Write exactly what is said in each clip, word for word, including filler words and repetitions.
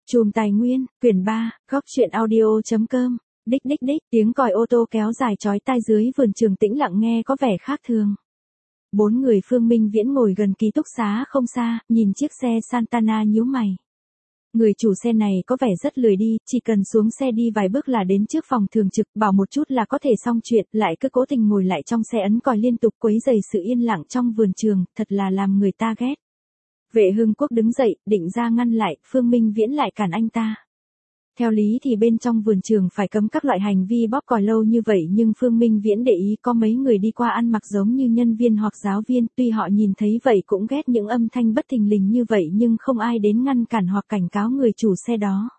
Chùm Tài Nguyên, quyển ba, góc truyện audio.com, đích đích đích, tiếng còi ô tô kéo dài chói tai dưới vườn trường tĩnh lặng nghe có vẻ khác thường. Bốn người Phương Minh Viễn ngồi gần ký túc xá không xa, nhìn chiếc xe Santana nhíu mày. Người chủ xe này có vẻ rất lười đi, chỉ cần xuống xe đi vài bước là đến trước phòng thường trực, bảo một chút là có thể xong chuyện, lại cứ cố tình ngồi lại trong xe ấn còi liên tục quấy rầy sự yên lặng trong vườn trường, thật là làm người ta ghét. Vệ Hưng Quốc đứng dậy, định ra ngăn lại, Phương Minh Viễn lại cản anh ta. Theo lý thì bên trong vườn trường phải cấm các loại hành vi bóp còi lâu như vậy, nhưng Phương Minh Viễn để ý có mấy người đi qua ăn mặc giống như nhân viên hoặc giáo viên, tuy họ nhìn thấy vậy cũng ghét những âm thanh bất thình lình như vậy nhưng không ai đến ngăn cản hoặc cảnh cáo người chủ xe đó.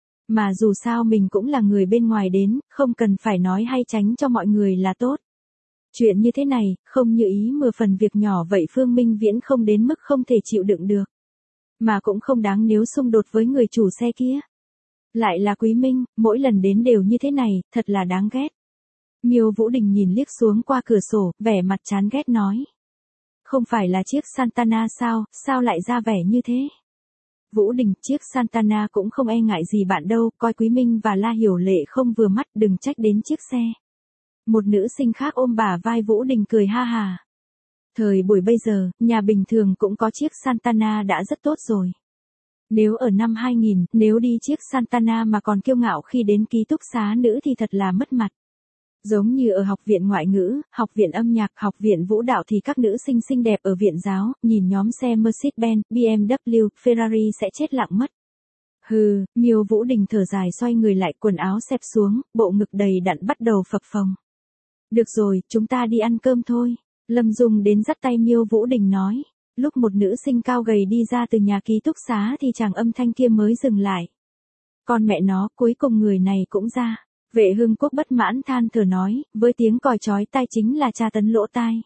Mà dù sao mình cũng là người bên ngoài đến, không cần phải nói hay tránh cho mọi người là tốt. Chuyện như thế này, không như ý mười phần việc nhỏ vậy Phương Minh Viễn không đến mức không thể chịu đựng được. Mà cũng không đáng nếu xung đột với người chủ xe kia. Lại là Quý Minh, mỗi lần đến đều như thế này, thật là đáng ghét. Miêu Vũ Đình nhìn liếc xuống qua cửa sổ, vẻ mặt chán ghét nói. Không phải là chiếc Santana sao, sao lại ra vẻ như thế? Vũ Đình, chiếc Santana cũng không e ngại gì bạn đâu, coi Quý Minh và La Hiểu Lệ không vừa mắt đừng trách đến chiếc xe. Một nữ sinh khác ôm bả vai Vũ Đình cười ha hà. Thời buổi bây giờ, nhà bình thường cũng có chiếc Santana đã rất tốt rồi. Nếu ở năm hai nghìn, nếu đi chiếc Santana mà còn kiêu ngạo khi đến ký túc xá nữ thì thật là mất mặt. Giống như ở học viện ngoại ngữ, học viện âm nhạc, học viện vũ đạo thì các nữ sinh xinh đẹp ở viện giáo, nhìn nhóm xe Mercedes-Benz, bê em vê, Ferrari sẽ chết lặng mất. Hừ, Miêu Vũ Đình thở dài xoay người lại quần áo xẹp xuống, bộ ngực đầy đặn bắt đầu phập phồng. Được rồi, chúng ta đi ăn cơm thôi. Lâm Dung đến dắt tay Miêu Vũ Đình nói. Lúc một nữ sinh cao gầy đi ra từ nhà ký túc xá thì chàng âm thanh kia mới dừng lại. Con mẹ nó, cuối cùng người này cũng ra. Vệ Hưng Quốc bất mãn than thở nói, với tiếng còi chói tai chính là tra tấn lỗ tai.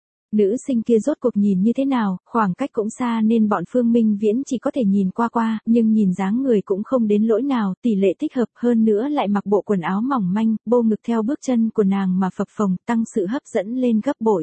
Nữ sinh kia rốt cuộc nhìn như thế nào, khoảng cách cũng xa nên bọn Phương Minh Viễn chỉ có thể nhìn qua qua, nhưng nhìn dáng người cũng không đến lỗi nào, tỷ lệ thích hợp hơn nữa lại mặc bộ quần áo mỏng manh, bô ngực theo bước chân của nàng mà phập phồng, tăng sự hấp dẫn lên gấp bội.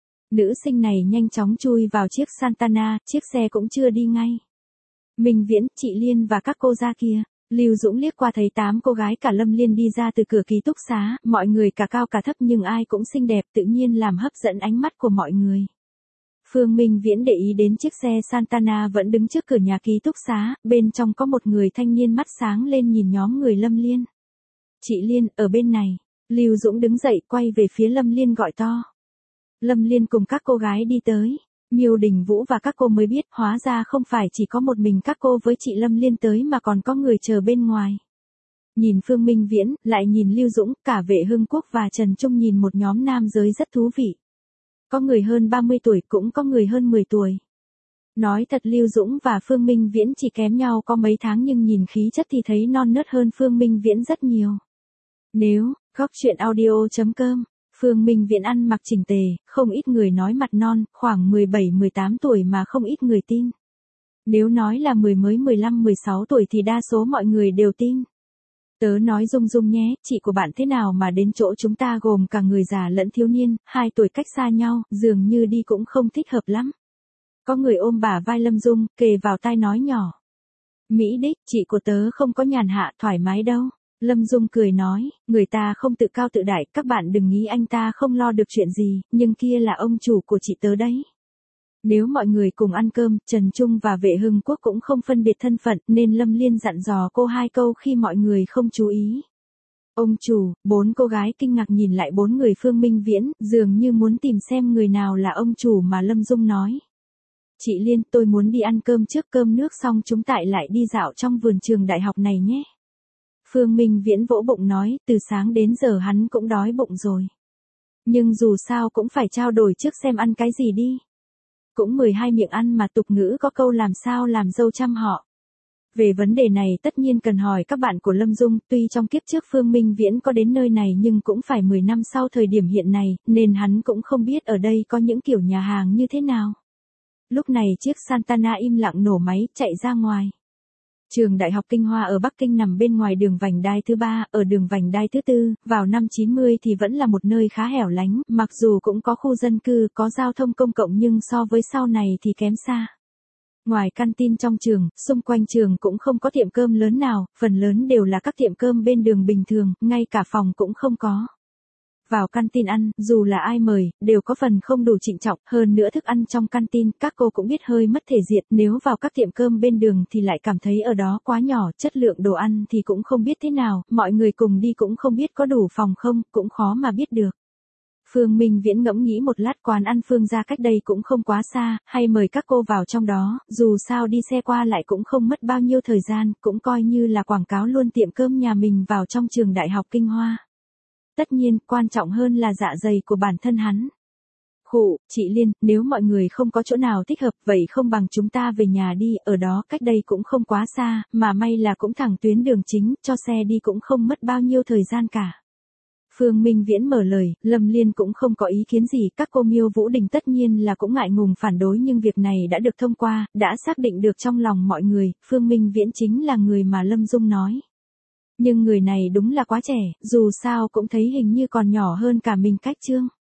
Nữ sinh này nhanh chóng chui vào chiếc Santana, chiếc xe cũng chưa đi ngay. Minh Viễn, chị Liên và các cô ra kia. Lưu Dũng liếc qua thấy tám cô gái cả Lâm Liên đi ra từ cửa ký túc xá, mọi người cả cao cả thấp nhưng ai cũng xinh đẹp tự nhiên làm hấp dẫn ánh mắt của mọi người. Phương Minh Viễn để ý đến chiếc xe Santana vẫn đứng trước cửa nhà ký túc xá, bên trong có một người thanh niên mắt sáng lên nhìn nhóm người Lâm Liên. Chị Liên, ở bên này. Lưu Dũng đứng dậy quay về phía Lâm Liên gọi to. Lâm Liên cùng các cô gái đi tới. Miêu Đình Vũ và các cô mới biết hóa ra không phải chỉ có một mình các cô với chị Lâm Liên tới mà còn có người chờ bên ngoài. Nhìn Phương Minh Viễn, lại nhìn Lưu Dũng, cả Vệ Hưng Quốc và Trần Trung nhìn một nhóm nam giới rất thú vị. Có người hơn ba mươi tuổi cũng có người hơn mười tuổi. Nói thật Lưu Dũng và Phương Minh Viễn chỉ kém nhau có mấy tháng nhưng nhìn khí chất thì thấy non nớt hơn Phương Minh Viễn rất nhiều. Nếu, góc truyện audio.com Phương Minh Viễn ăn mặc chỉnh tề, không ít người nói mặt non, khoảng mười bảy mười tám tuổi mà không ít người tin. Nếu nói là mười mới mười lăm mười sáu tuổi thì đa số mọi người đều tin. Tớ nói Dung Dung nhé, chị của bạn thế nào mà đến chỗ chúng ta gồm cả người già lẫn thiếu niên, hai tuổi cách xa nhau, dường như đi cũng không thích hợp lắm. Có người ôm bả vai Lâm Dung, kề vào tai nói nhỏ. Mỹ đích, chị của tớ không có nhàn hạ thoải mái đâu. Lâm Dung cười nói, người ta không tự cao tự đại, các bạn đừng nghĩ anh ta không lo được chuyện gì, nhưng kia là ông chủ của chị tớ đấy. Nếu mọi người cùng ăn cơm, Trần Trung và Vệ Hưng Quốc cũng không phân biệt thân phận, nên Lâm Liên dặn dò cô hai câu khi mọi người không chú ý. Ông chủ, bốn cô gái kinh ngạc nhìn lại bốn người Phương Minh Viễn, dường như muốn tìm xem người nào là ông chủ mà Lâm Dung nói. Chị Liên, tôi muốn đi ăn cơm trước cơm nước xong chúng tại lại đi dạo trong vườn trường đại học này nhé. Phương Minh Viễn vỗ bụng nói, từ sáng đến giờ hắn cũng đói bụng rồi. Nhưng dù sao cũng phải trao đổi trước xem ăn cái gì đi. Cũng mười hai miệng ăn mà tục ngữ có câu làm sao làm dâu trăm họ. Về vấn đề này tất nhiên cần hỏi các bạn của Lâm Dung, tuy trong kiếp trước Phương Minh Viễn có đến nơi này nhưng cũng phải mười năm sau thời điểm hiện này, nên hắn cũng không biết ở đây có những kiểu nhà hàng như thế nào. Lúc này chiếc Santana im lặng nổ máy, chạy ra ngoài. Trường Đại học Kinh Hoa ở Bắc Kinh nằm bên ngoài đường vành đai thứ ba, ở đường vành đai thứ tư, vào năm chín mươi thì vẫn là một nơi khá hẻo lánh, mặc dù cũng có khu dân cư, có giao thông công cộng nhưng so với sau này thì kém xa. Ngoài canteen trong trường, xung quanh trường cũng không có tiệm cơm lớn nào, phần lớn đều là các tiệm cơm bên đường bình thường, ngay cả phòng cũng không có. Vào canteen ăn, dù là ai mời, đều có phần không đủ trịnh trọng, hơn nữa thức ăn trong canteen, các cô cũng biết hơi mất thể diện, nếu vào các tiệm cơm bên đường thì lại cảm thấy ở đó quá nhỏ, chất lượng đồ ăn thì cũng không biết thế nào, mọi người cùng đi cũng không biết có đủ phòng không, cũng khó mà biết được. Phương Minh Viễn ngẫm nghĩ một lát, quán ăn Phương gia cách đây cũng không quá xa, hay mời các cô vào trong đó, dù sao đi xe qua lại cũng không mất bao nhiêu thời gian, cũng coi như là quảng cáo luôn tiệm cơm nhà mình vào trong trường Đại học Kinh Hoa. Tất nhiên, quan trọng hơn là dạ dày của bản thân hắn. Khụ, chị Liên, nếu mọi người không có chỗ nào thích hợp, vậy không bằng chúng ta về nhà đi, ở đó cách đây cũng không quá xa, mà may là cũng thẳng tuyến đường chính, cho xe đi cũng không mất bao nhiêu thời gian cả. Phương Minh Viễn mở lời, Lâm Liên cũng không có ý kiến gì, các cô Miêu Vũ Đình tất nhiên là cũng ngại ngùng phản đối, nhưng việc này đã được thông qua, đã xác định được trong lòng mọi người, Phương Minh Viễn chính là người mà Lâm Dung nói. Nhưng người này đúng là quá trẻ, dù sao cũng thấy hình như còn nhỏ hơn cả mình cách Trương.